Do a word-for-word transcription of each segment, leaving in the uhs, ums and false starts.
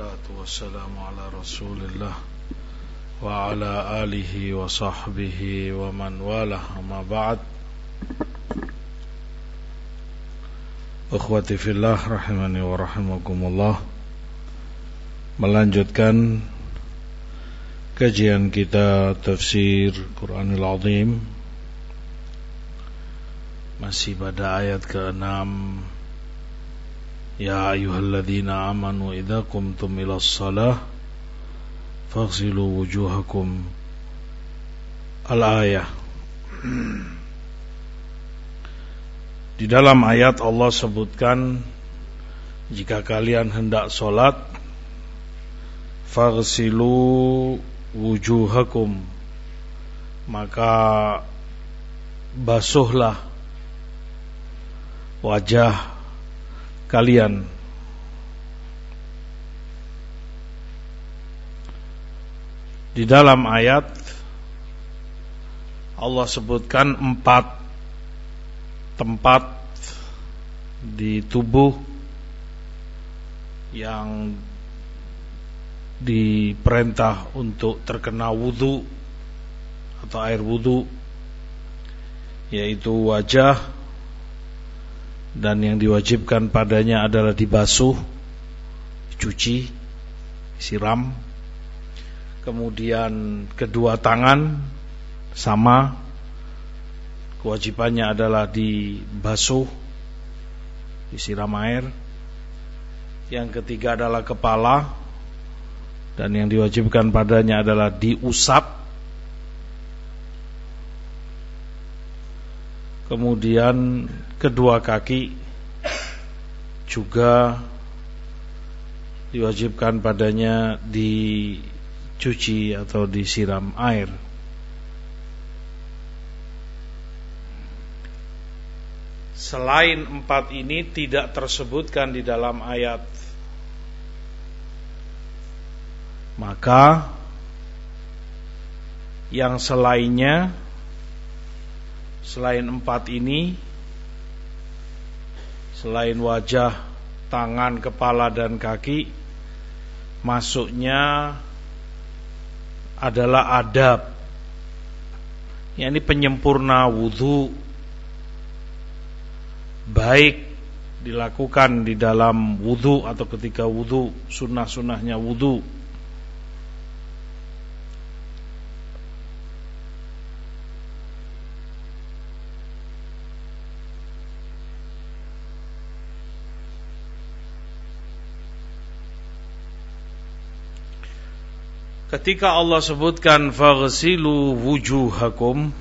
Wassalatu wassalamu ala Rasulillah wa ala alihi wa sahbihi wa man walah, amma ba'd. Ikhwati fillah rahimani wa rahimakumullah. Melanjutkan kajian kita tafsir Quranul Azim, masih pada ayat keenam. Ya ayyuhalladzina amanu idza qumtum ilas shalah faghsilu wujuhakum, al-ayah. Di dalam ayat Allah sebutkan, jika kalian hendak sholat, faghsilu wujuhakum, maka basuhlah wajah kalian. Di dalam ayat Allah sebutkan empat tempat di tubuh yang diperintah untuk terkena wudu atau air wudu, yaitu wajah, dan yang diwajibkan padanya adalah dibasuh, dicuci, siram. Kemudian kedua tangan sama, kewajibannya adalah dibasuh, disiram air. Yang ketiga adalah kepala, dan yang diwajibkan padanya adalah diusap. Kemudian kedua kaki juga diwajibkan padanya dicuci atau disiram air. Selain empat ini tidak tersebutkan di dalam ayat, maka yang selainnya, selain empat ini, selain wajah, tangan, kepala, dan kaki, masuknya adalah adab, yakni penyempurna wudu, baik dilakukan di dalam wudu atau ketika wudu, sunnah-sunnahnya wudu. Ketika Allah sebutkan faghsilu wujuhakum,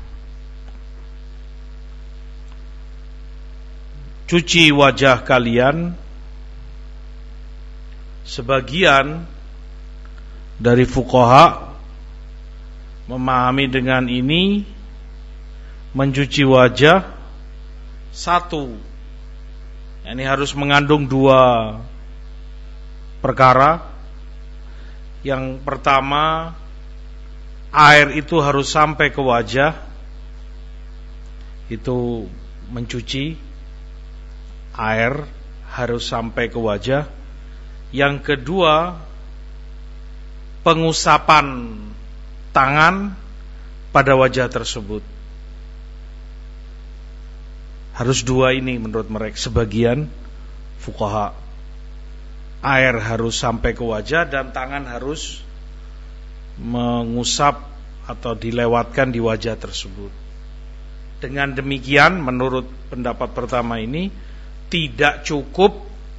cuci wajah kalian, sebagian dari fuqaha memahami dengan ini mencuci wajah satu, ini harus mengandung dua perkara. Yang pertama, air itu harus sampai ke wajah, itu mencuci, air harus sampai ke wajah. Yang kedua, pengusapan tangan pada wajah tersebut. Harus dua ini menurut mereka, sebagian fuqaha. Air harus sampai ke wajah dan tangan harus mengusap atau dilewatkan di wajah tersebut. Dengan demikian, menurut pendapat pertama ini, tidak cukup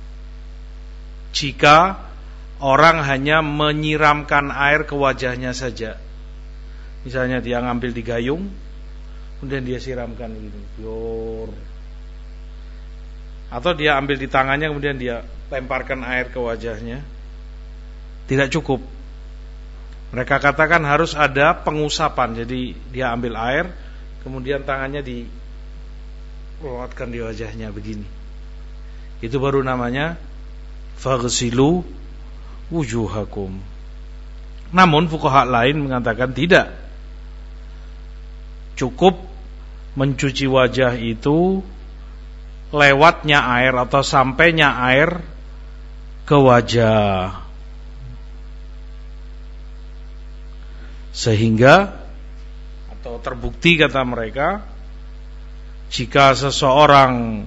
jika orang hanya menyiramkan air ke wajahnya saja. Misalnya dia ngambil di gayung, kemudian dia siramkan gitu, bior. Atau dia ambil di tangannya, kemudian dia lemparkan air ke wajahnya. Tidak cukup. Mereka katakan harus ada pengusapan. Jadi dia ambil air, kemudian tangannya dilewatkan di wajahnya begini. Itu baru namanya faghsilu wujuhakum. Namun fuqaha lain mengatakan tidak, cukup mencuci wajah itu lewatnya air atau sampainya air ke wajah. Sehingga atau terbukti kata mereka, jika seseorang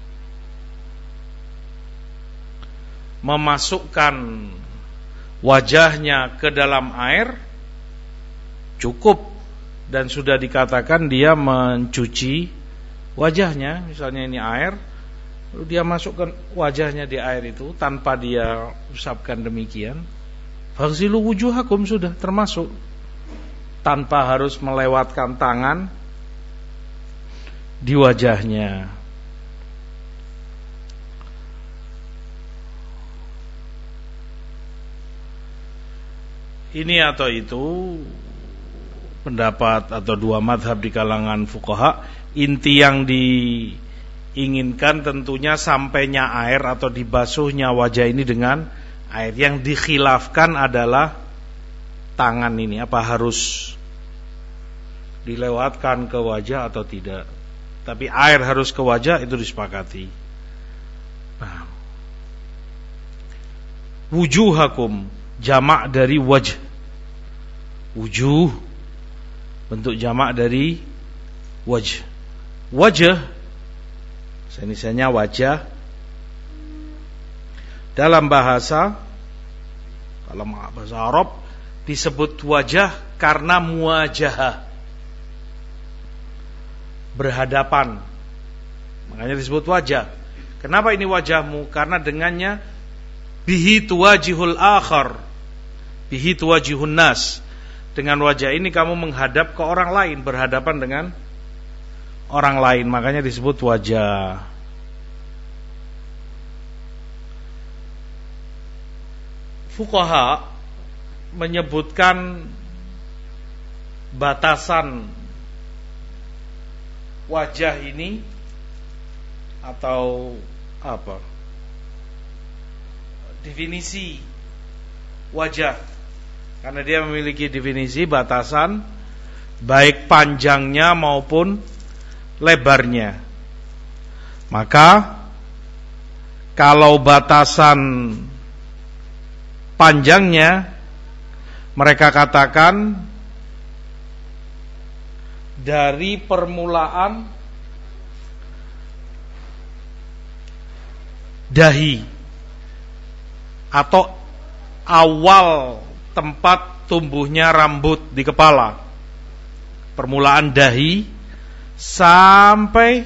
memasukkan wajahnya ke dalam air, cukup, dan sudah dikatakan dia mencuci wajahnya. Misalnya ini air, lalu dia masukkan wajahnya di air itu tanpa dia usapkan demikian, faghsilu wujuhakum, sudah termasuk, tanpa harus melewatkan tangan di wajahnya. Ini atau itu pendapat atau dua madhab di kalangan fuqaha. Inti yang diinginkan tentunya sampainya air atau dibasuhnya wajah ini dengan air. Yang dikhilafkan adalah tangan ini, apa harus dilewatkan ke wajah atau tidak. Tapi air harus ke wajah, itu disepakati. Nah, wujuhakum, jamak dari wajh. Wujuh bentuk jamak dari wajh. Wajah senisanya wajah. Dalam bahasa dalam bahasa Arab disebut wajah karena muwajahah, berhadapan. Makanya disebut wajah. Kenapa ini wajahmu? Karena dengannya bihi tuwajihul akhar, bihi tuwajihun nas. Dengan wajah ini kamu menghadap ke orang lain, berhadapan dengan orang lain. Makanya disebut wajah. Fuqaha menyebutkan batasan wajah ini atau apa? Definisi wajah. Karena dia memiliki definisi batasan baik panjangnya maupun lebarnya. Maka kalau batasan panjangnya mereka katakan dari permulaan dahi atau awal tempat tumbuhnya rambut di kepala, permulaan dahi sampai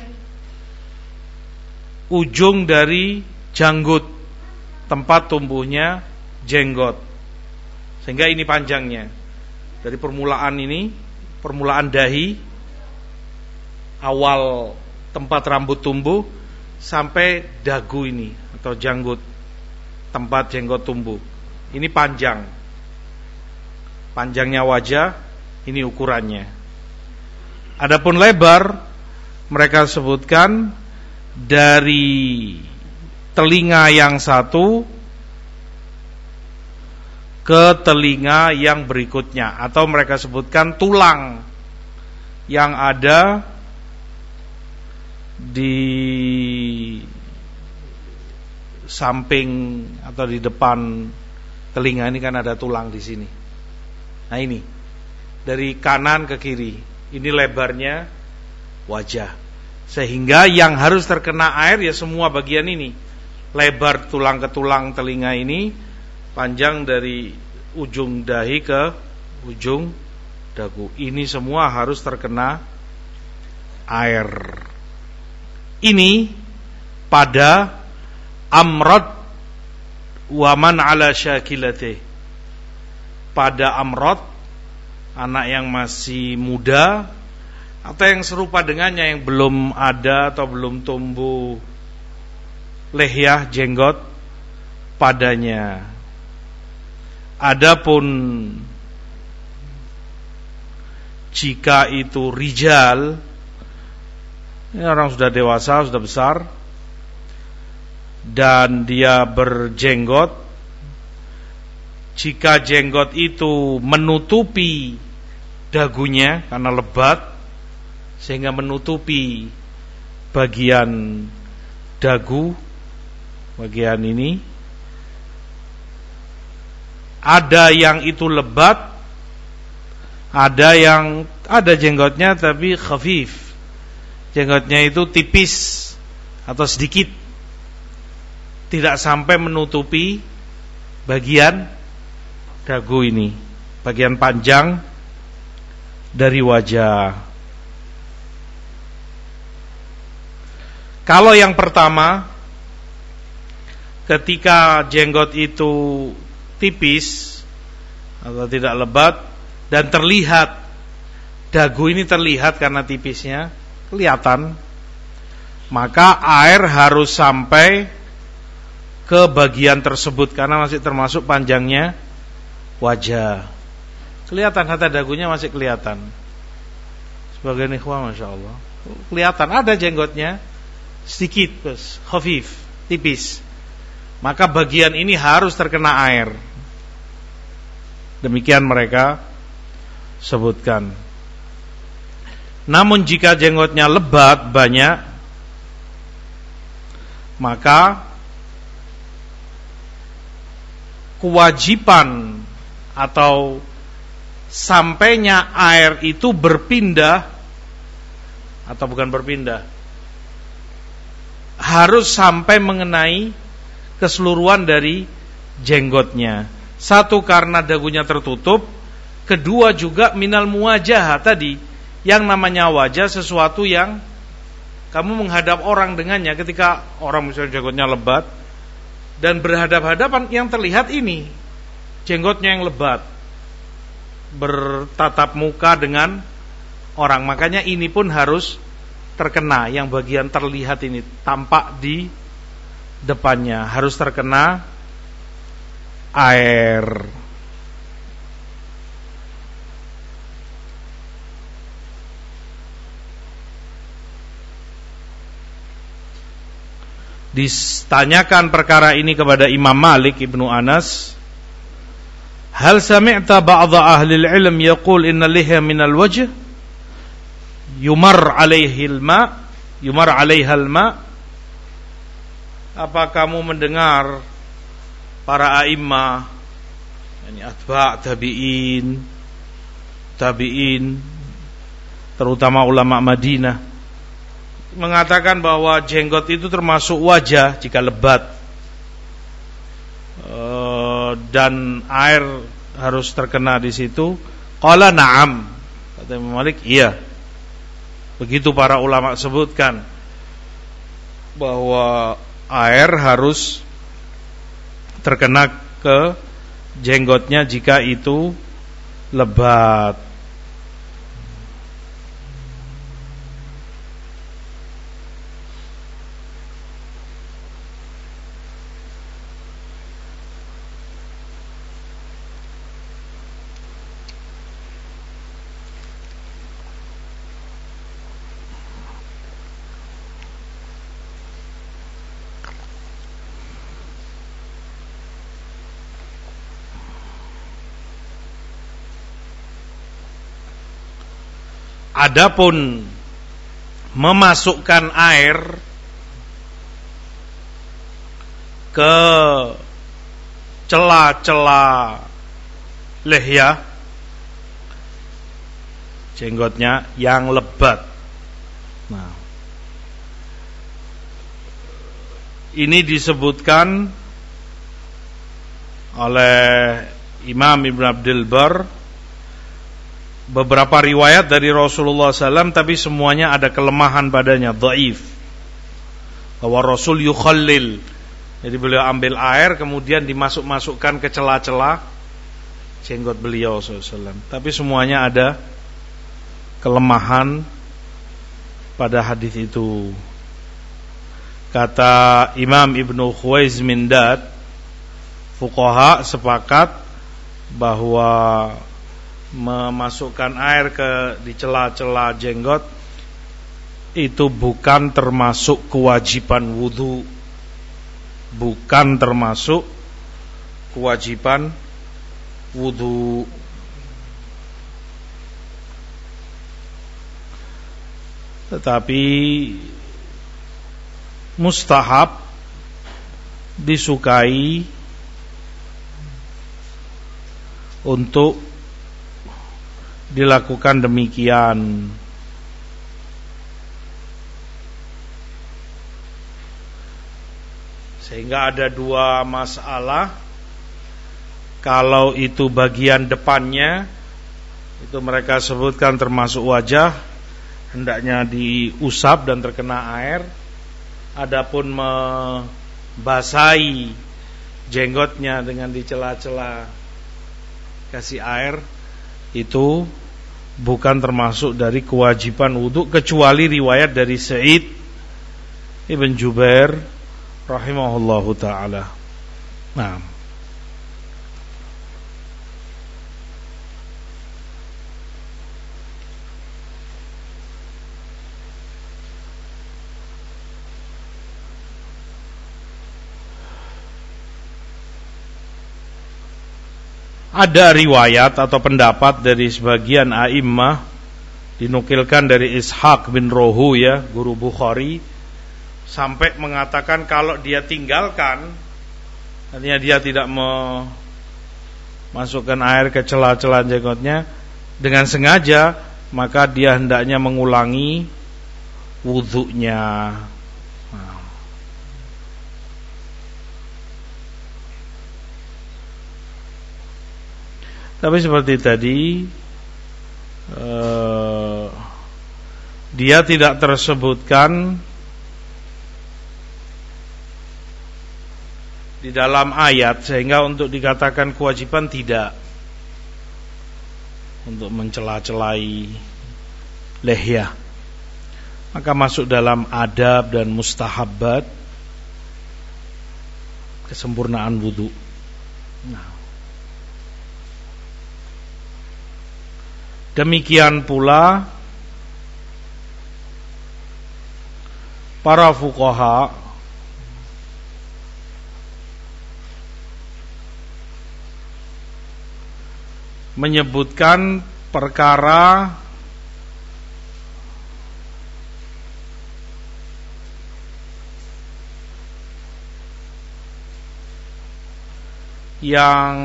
ujung dari janggut, tempat tumbuhnya jenggot. Sehingga ini panjangnya. Dari permulaan ini, permulaan dahi, awal tempat rambut tumbuh, sampai dagu ini atau janggut, tempat jenggot tumbuh. Ini panjang. Panjangnya wajah, ini ukurannya. Adapun lebar, mereka sebutkan dari telinga yang satu ke telinga yang berikutnya, atau mereka sebutkan tulang yang ada di samping atau di depan telinga ini, kan ada tulang di sini. Nah ini dari kanan ke kiri, ini lebarnya wajah. Sehingga yang harus terkena air ya semua bagian ini, lebar tulang ke tulang telinga ini, panjang dari ujung dahi ke ujung dagu. Ini semua harus terkena air. Ini pada amrad waman ala syakilatih, pada amrad, anak yang masih muda atau yang serupa dengannya, yang belum ada atau belum tumbuh lehyah, jenggot padanya. Adapun jika itu rijal, ini orang sudah dewasa, sudah besar, dan dia berjenggot, jika jenggot itu menutupi dagunya karena lebat, sehingga menutupi bagian dagu, bagian ini, ada yang itu lebat, Ada yang ada jenggotnya tapi khafif. Jenggotnya itu tipis atau sedikit, tidak sampai menutupi bagian dagu ini, bagian panjang dari wajah. Kalau yang pertama, ketika jenggot itu tipis atau tidak lebat dan terlihat, dagu ini terlihat karena tipisnya kelihatan, maka air harus sampai ke bagian tersebut karena masih termasuk panjangnya wajah. Kelihatan, hatta dagunya masih kelihatan. Sebagian ikhwan Masya Allah kelihatan ada jenggotnya sedikit, bos, khafif, tipis. Maka bagian ini harus terkena air. Demikian mereka sebutkan. Namun jika jenggotnya lebat banyak, maka kewajiban atau sampainya air itu berpindah, atau bukan berpindah, harus sampai mengenai keseluruhan dari jenggotnya. Satu, karena dagunya tertutup. Kedua juga minal muwajah tadi, yang namanya wajah sesuatu yang kamu menghadap orang dengannya. Ketika orang misalnya jenggotnya lebat dan berhadap-hadapan, yang terlihat ini jenggotnya yang lebat, bertatap muka dengan orang. Makanya ini pun harus terkena, yang bagian terlihat ini tampak di depannya harus terkena air. Ditanyakan perkara ini kepada Imam Malik Ibnu Anas, hal sami'ta ba'dha ahli al-ilm yaqul inna lihya min al-wajh yumar alaihi al-ma yumar alaiha al-ma. Apa kamu mendengar para a'immah, yani atba' tabi'in tabi'in terutama ulama Madinah, mengatakan bahwa jenggot itu termasuk wajah jika lebat, e, dan air harus terkena di situ? Qala na'am, kata Imam Malik, iya. Begitu para ulama sebutkan bahwa air harus terkena ke jenggotnya jika itu lebat. Adapun memasukkan air ke celah-celah lihya, jenggotnya yang lebat, nah, ini disebutkan oleh Imam Ibn Abdul Bar, beberapa riwayat dari Rasulullah sallallahu alaihi wasallam, tapi semuanya ada kelemahan padanya, dhaif. Bahwa Rasul yukhallil, jadi beliau ambil air kemudian dimasuk-masukkan ke celah-celah jenggot beliau sallallahu alaihi wasallam. Tapi semuanya ada kelemahan pada hadis itu. Kata Imam Ibnu Khuwaiz Mindad, fuqaha sepakat bahwa memasukkan air ke di celah-celah jenggot itu bukan termasuk kewajiban wudu, bukan termasuk kewajiban wudu. Tetapi mustahab, disukai untuk dilakukan demikian. Sehingga ada dua masalah. Kalau itu bagian depannya, itu mereka sebutkan termasuk wajah, hendaknya diusap dan terkena air. Adapun membasahi jenggotnya dengan dicela-cela kasih air, itu bukan termasuk dari kewajiban wudu, kecuali riwayat dari Sa'id Ibn Jubair rahimahullahu ta'ala. Nah, ada riwayat atau pendapat dari sebagian a'immah, dinukilkan dari Ishaq bin Rohuya, guru Bukhari, sampai mengatakan kalau dia tinggalkan, artinya dia tidak memasukkan air ke celah-celah jenggotnya dengan sengaja, maka dia hendaknya mengulangi wudhunya. Nah. Tapi seperti tadi, eh, dia tidak tersebutkan di dalam ayat, sehingga untuk dikatakan kewajiban tidak untuk mencela-celai lehyah, maka masuk dalam adab dan mustahabbat kesempurnaan wudu. Nah, demikian pula para fuqaha menyebutkan perkara yang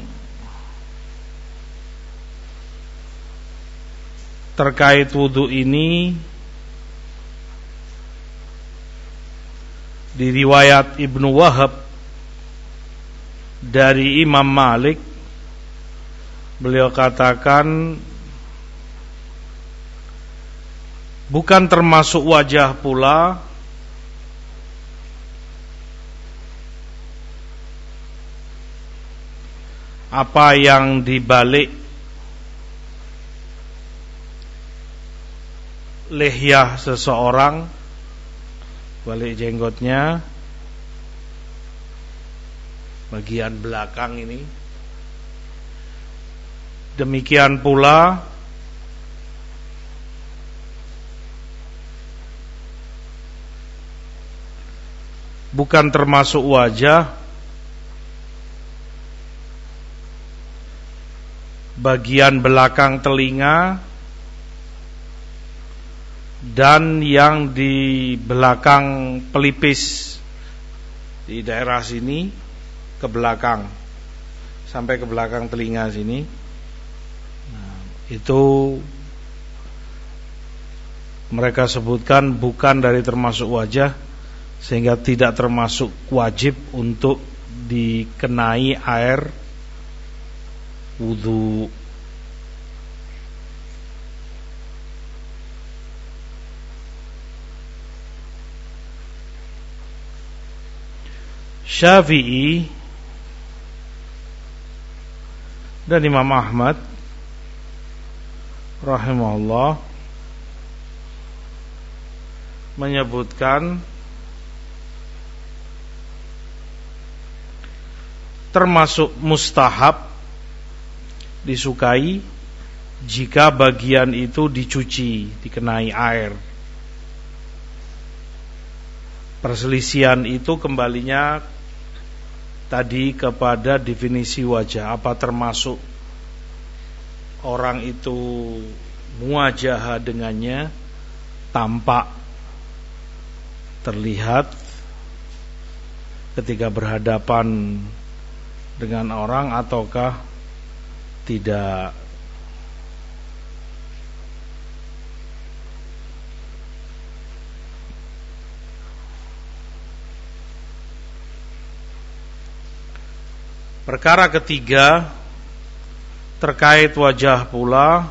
terkait wudu ini di riwayat Ibnu Wahab dari Imam Malik. Beliau katakan bukan termasuk wajah pula apa yang dibalik lehyah seseorang, balik jenggotnya bagian belakang ini. Demikian pula bukan termasuk wajah bagian belakang telinga dan yang di belakang pelipis, di daerah sini ke belakang sampai ke belakang telinga sini. Itu mereka sebutkan bukan dari termasuk wajah, sehingga tidak termasuk wajib untuk dikenai air wudu. Syafi'i dan Imam Ahmad rahimahullah menyebutkan termasuk mustahab, disukai jika bagian itu dicuci, dikenai air. Perselisihan itu kembalinya tadi kepada definisi wajah, apa termasuk orang itu muwajahah dengannya, tampak, terlihat ketika berhadapan dengan orang ataukah tidak. Perkara ketiga terkait wajah pula,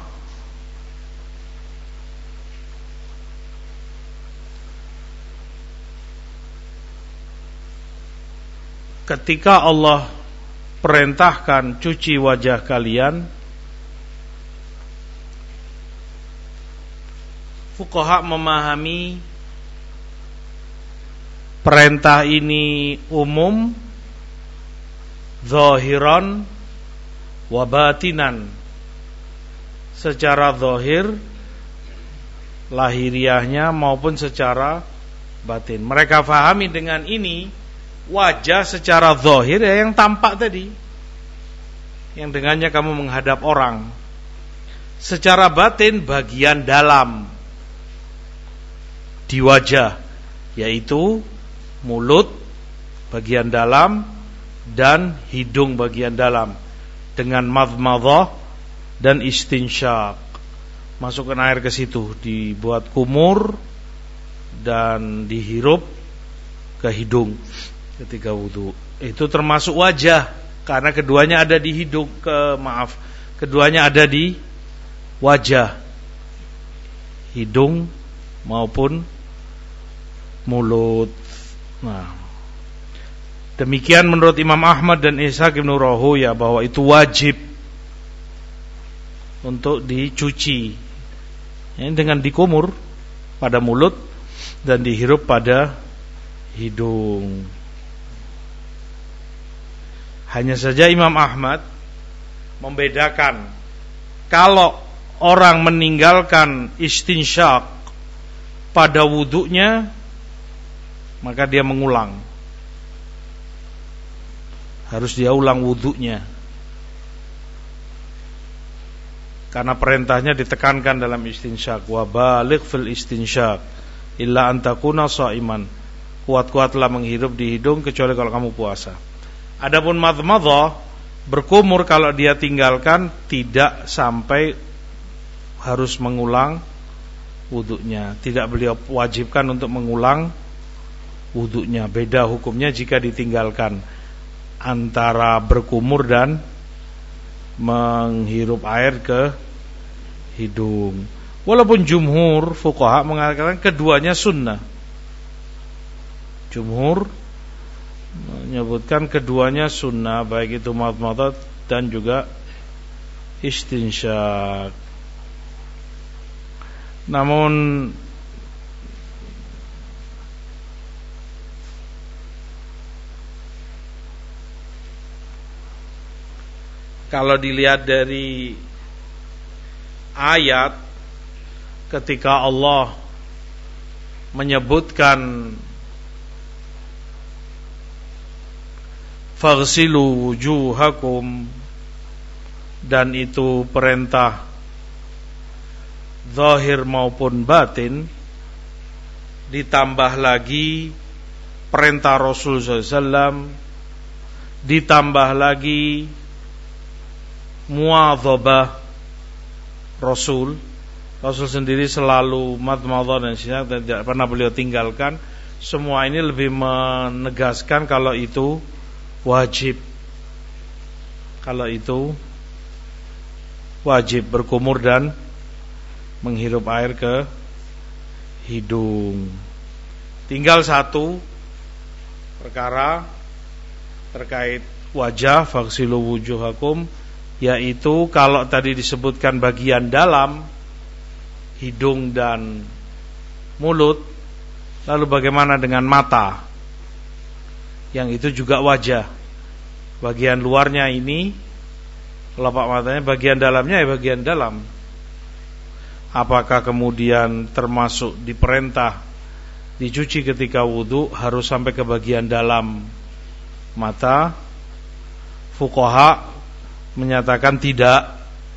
ketika Allah perintahkan cuci wajah kalian, fuqaha memahami perintah ini umum, zahiran wa batinan, secara zahir lahiriahnya maupun secara batin. Mereka fahami dengan ini wajah secara zahir ya yang tampak tadi, yang dengannya kamu menghadap orang. Secara batin bagian dalam di wajah, yaitu mulut bagian dalam dan hidung bagian dalam, dengan madmadhah dan istinsyaq. Masukkan air ke situ, dibuat kumur dan dihirup ke hidung ketika wudu. Itu termasuk wajah, karena keduanya ada di hidung, ke maaf, keduanya ada di wajah, hidung maupun mulut. Nah, demikian menurut Imam Ahmad dan Ishaq bin Rahuya, bahwa itu wajib untuk dicuci, ini dengan dikumur pada mulut dan dihirup pada hidung. Hanya saja Imam Ahmad membedakan, kalau orang meninggalkan istinsyaq pada wudunya, maka dia mengulang, harus dia ulang wudunya, karena perintahnya ditekankan dalam istinsyaq, wa baligh fil istinsyaq illa an takuna shaiman, kuat-kuatlah menghirup di hidung kecuali kalau kamu puasa. Adapun madmadhah, berkumur, kalau dia tinggalkan tidak sampai harus mengulang wudunya, tidak beliau wajibkan untuk mengulang wudunya. Beda hukumnya jika ditinggalkan antara berkumur dan menghirup air ke hidung. Walaupun jumhur fuqaha mengatakan keduanya sunnah. Jumhur menyebutkan keduanya sunnah, baik itu madmadah dan juga istinsyaq. Namun kalau dilihat dari ayat, ketika Allah menyebutkan faghsilu wujuhakum, dan itu perintah zahir maupun batin, ditambah lagi perintah Rasul sallallahu alaihi wasallam, ditambah lagi muadhabah Rasul. Rasul sendiri selalu madmadhah dan istinsyaq dan tidak pernah beliau tinggalkan. Semua ini lebih menegaskan kalau itu wajib, kalau itu wajib berkumur dan menghirup air ke hidung. Tinggal satu perkara terkait wajah, faghsilu wujuhakum, yaitu kalau tadi disebutkan bagian dalam hidung dan mulut, lalu bagaimana dengan mata? Yang itu juga wajah. Bagian luarnya ini kelopak matanya, bagian dalamnya ya bagian dalam. Apakah kemudian termasuk diperintah dicuci ketika wudu harus sampai ke bagian dalam mata? Fuqaha menyatakan tidak.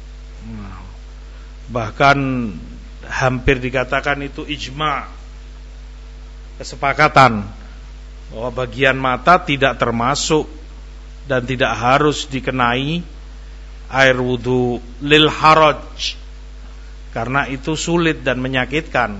Bahkan hampir dikatakan itu ijma', kesepakatan, bahwa bagian mata tidak termasuk dan tidak harus dikenai air wudu lil haraj, karena itu sulit dan menyakitkan,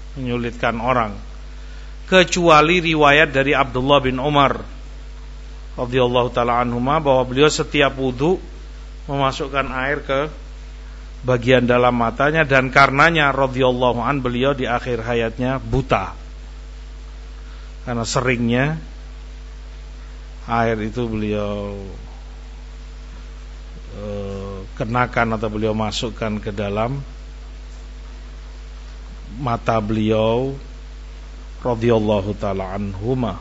menyulitkan orang. Kecuali riwayat dari Abdullah bin Umar radhiyallahu taala anhuma bahwa beliau setiap wudu memasukkan air ke bagian dalam matanya, dan karenanya radhiyallahu an beliau di akhir hayatnya buta karena seringnya air itu beliau e, kenakan atau beliau masukkan ke dalam mata beliau radhiyallahu taala anhuma.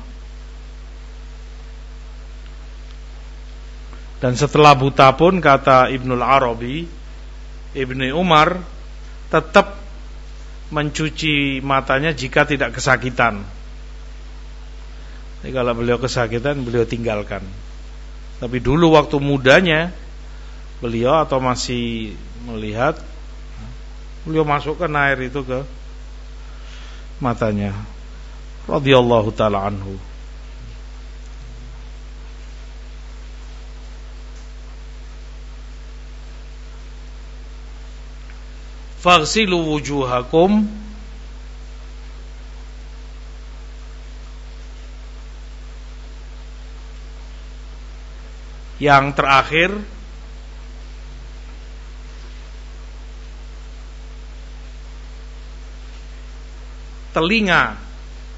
Dan setelah buta pun, kata Ibnul Arabi, Ibni Umar tetap mencuci matanya jika tidak kesakitan. Jadi kalau beliau kesakitan, beliau tinggalkan. Tapi dulu waktu mudanya beliau atau masih melihat, beliau masukkan air itu ke matanya radhiyallahu taala anhu. Faghsilu wujuhakum, yang terakhir telinga,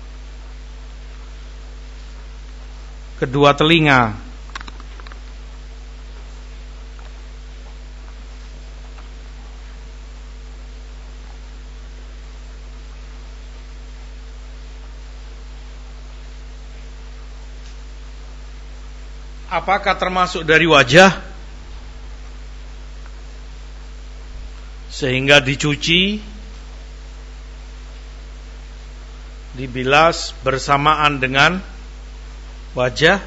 kedua telinga. Apakah termasuk dari wajah sehingga dicuci, dibilas bersamaan dengan wajah?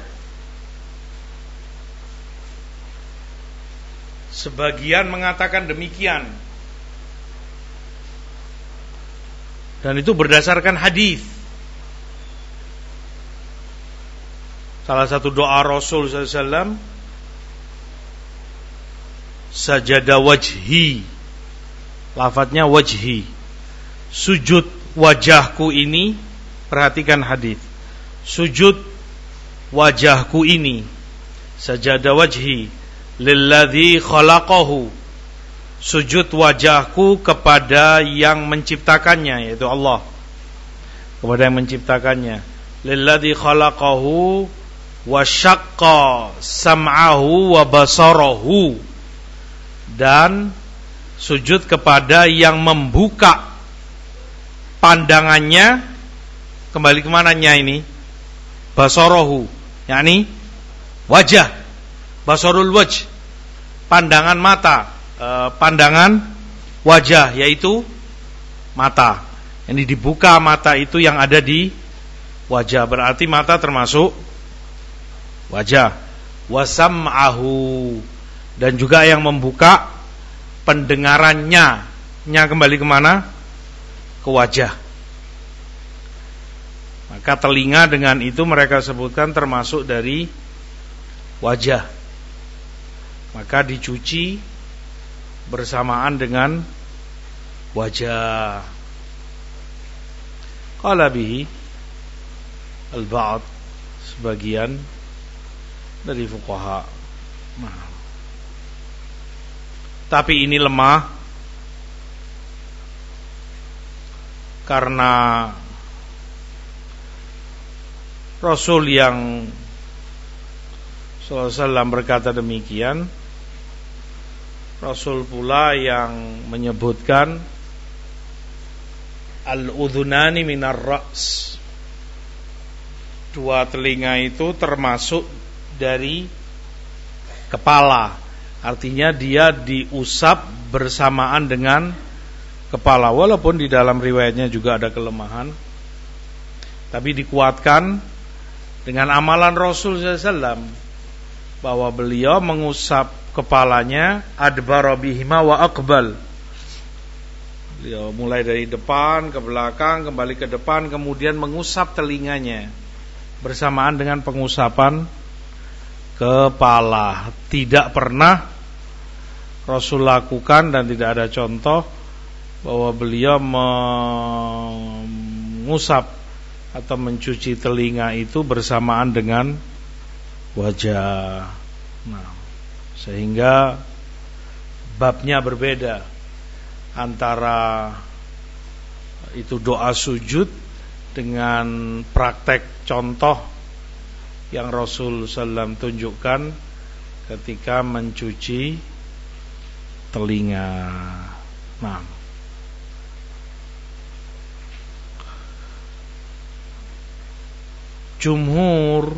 Sebagian mengatakan demikian, dan itu berdasarkan hadis. Salah satu doa Rasul sallallahu alaihi wasallam, sajada wajhi, lafadznya wajhi, sujud wajahku ini. Perhatikan hadis, sujud wajahku ini, sajada wajhi lilladzi khalaqahu, sujud wajahku kepada yang menciptakannya, yaitu Allah, kepada yang menciptakannya. Lilladzi khalaqahu wa syaqqa sam'ahu wa basarahu, dan sujud kepada yang membuka pandangannya. Kembali kemananya ini? Basarahu, yakni wajah, basarul wajh, pandangan mata, e, pandangan wajah, yaitu mata. Ini dibuka mata itu yang ada di wajah, berarti mata termasuk wajah. Wasam'ahu, dan juga yang membuka pendengarannya. Nya kembali kemana? Ke wajah. Maka telinga dengan itu mereka sebutkan termasuk dari wajah. Maka dicuci bersamaan dengan wajah. Qala bihi al-ba'd, sebagian dari fuqaha. Nah, tapi ini lemah karena Rasul yang sallallahu alaihi wasallam berkata demikian, Rasul pula yang menyebutkan al-udhunani minar ra's, dua telinga itu termasuk dari kepala. Artinya dia diusap bersamaan dengan kepala. Walaupun di dalam riwayatnya juga ada kelemahan, tapi dikuatkan dengan amalan Rasul sallallahu alaihi wasallam bahwa beliau mengusap kepalanya adbara bihima wa aqbal. Beliau mulai dari depan ke belakang, kembali ke depan, kemudian mengusap telinganya bersamaan dengan pengusapan kepala. Tidak pernah Rasul lakukan dan tidak ada contoh bahwa beliau mengusap atau mencuci telinga itu bersamaan dengan wajah. Nah, sehingga babnya berbeda antara itu doa sujud dengan praktek contoh yang Rasul sallallahu alaihi wasallam tunjukkan ketika mencuci telinga. Nah, jumhur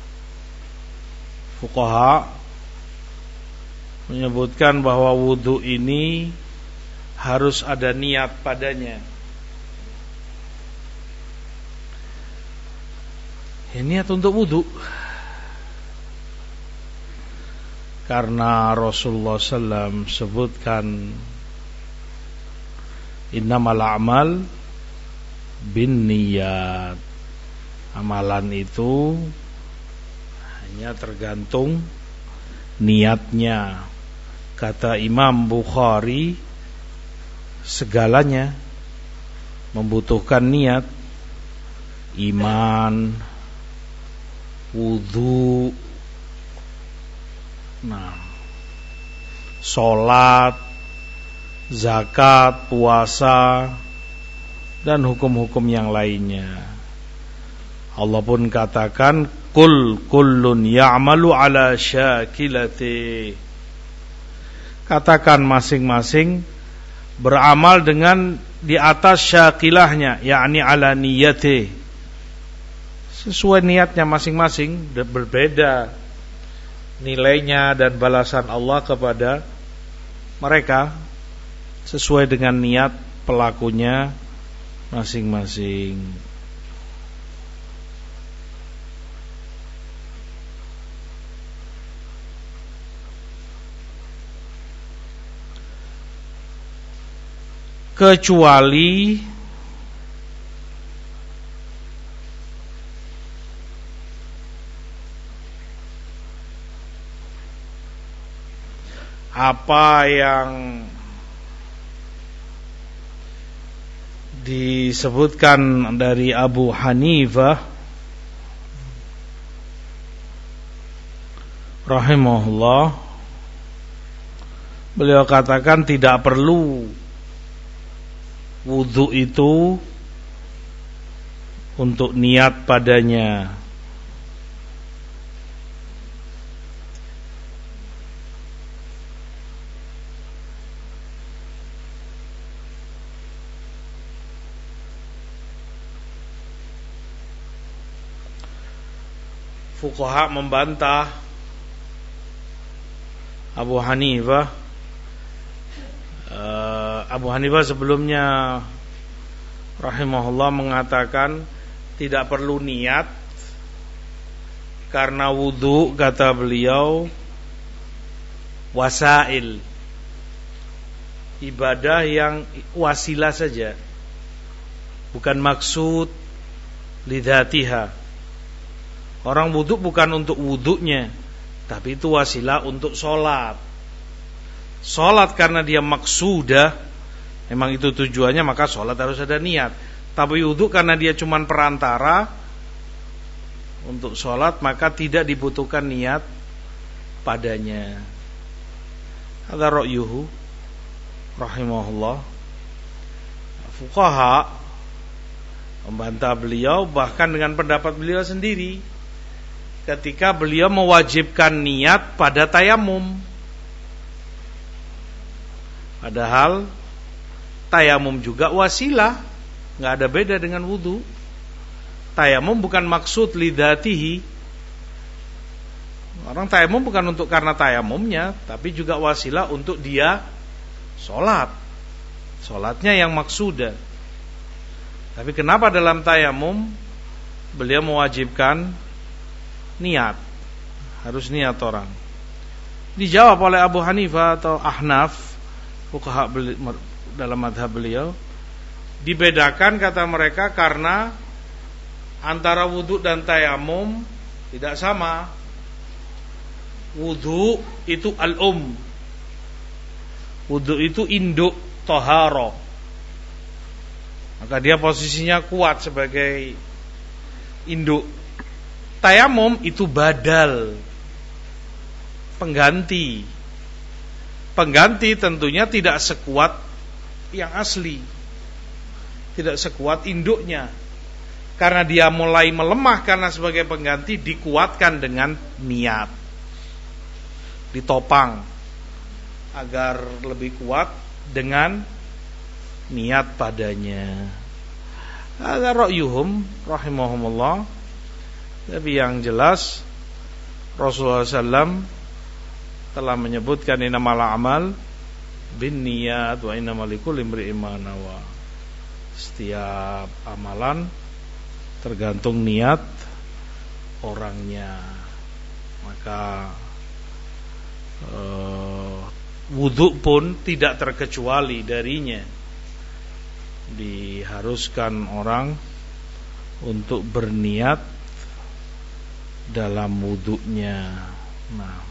fuqaha menyebutkan bahwa wudu ini harus ada niat padanya. Ya, niat untuk wudu. Karena Rasulullah sallallahu alaihi wasallam sebutkan innamal a'mal bin niyat. Amalan itu hanya tergantung niatnya. Kata Imam Bukhari, segalanya membutuhkan niat. Iman, wudu, nah, sholat, zakat, puasa, dan hukum-hukum yang lainnya. Allah pun katakan, Kul kullun ya'malu ala syakilati. Katakan masing-masing beramal dengan di atas syakilahnya, yakni ala niyati. Sesuai niatnya masing-masing, berbeda nilainya dan balasan Allah kepada mereka sesuai dengan niat pelakunya masing-masing. Kecuali apa yang disebutkan dari Abu Hanifah rahimahullah, beliau katakan tidak perlu wudu itu untuk niat padanya. Fuqaha membantah Abu Hanifah. uh, Abu Hanifah sebelumnya rahimahullah mengatakan tidak perlu niat karena wudu, kata beliau, wasail, ibadah yang wasilah saja, bukan maksud lidzatiha. Orang wudu bukan untuk wudunya, tapi itu wasilah untuk sholat. Sholat karena dia maksudah, memang itu tujuannya, maka sholat harus ada niat. Tapi wudu karena dia cuma perantara untuk sholat, maka tidak dibutuhkan niat padanya. Ada ra'yuhu rahimahullah. Fuqaha membantah beliau bahkan dengan pendapat beliau sendiri ketika beliau mewajibkan niat pada tayamum. Padahal tayamum juga wasilah, nggak ada beda dengan wudu. Tayamum bukan maksud lidzatihi. Orang tayamum bukan untuk karena tayamumnya, tapi juga wasilah untuk dia sholat. Sholatnya yang maksudah. Tapi kenapa dalam tayamum beliau mewajibkan niat? Harus niat orang. Dijawab oleh Abu Hanifah atau Ahnaf, fuqaha dalam madhab beliau, dibedakan kata mereka karena antara wudu dan tayamum tidak sama. Wudu itu al-um, wudu itu induk toharo, maka dia posisinya kuat sebagai induk. Tayamum itu badal, pengganti. Pengganti tentunya tidak sekuat yang asli, tidak sekuat induknya. Karena dia mulai melemah karena sebagai pengganti, dikuatkan dengan niat, ditopang agar lebih kuat dengan niat padanya. Ada ra'yuhum rahimahumullah. Tapi yang jelas Rasulullah sallallahu alaihi wasallam telah menyebutkan innamal a'mal binniyat wa innamal likulli imri'in ma nawa. Setiap amalan tergantung niat orangnya. Maka uh, wudu pun tidak terkecuali darinya. Diharuskan orang untuk berniat dalam wudunya. Nah,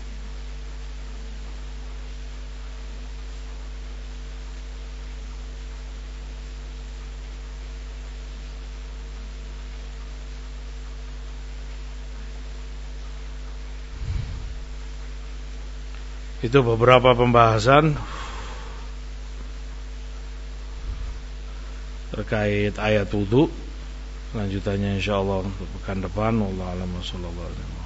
itu beberapa pembahasan terkait ayat wudu. Lanjutannya insyaallah untuk pekan depan. Wallahu a'lam bishawab.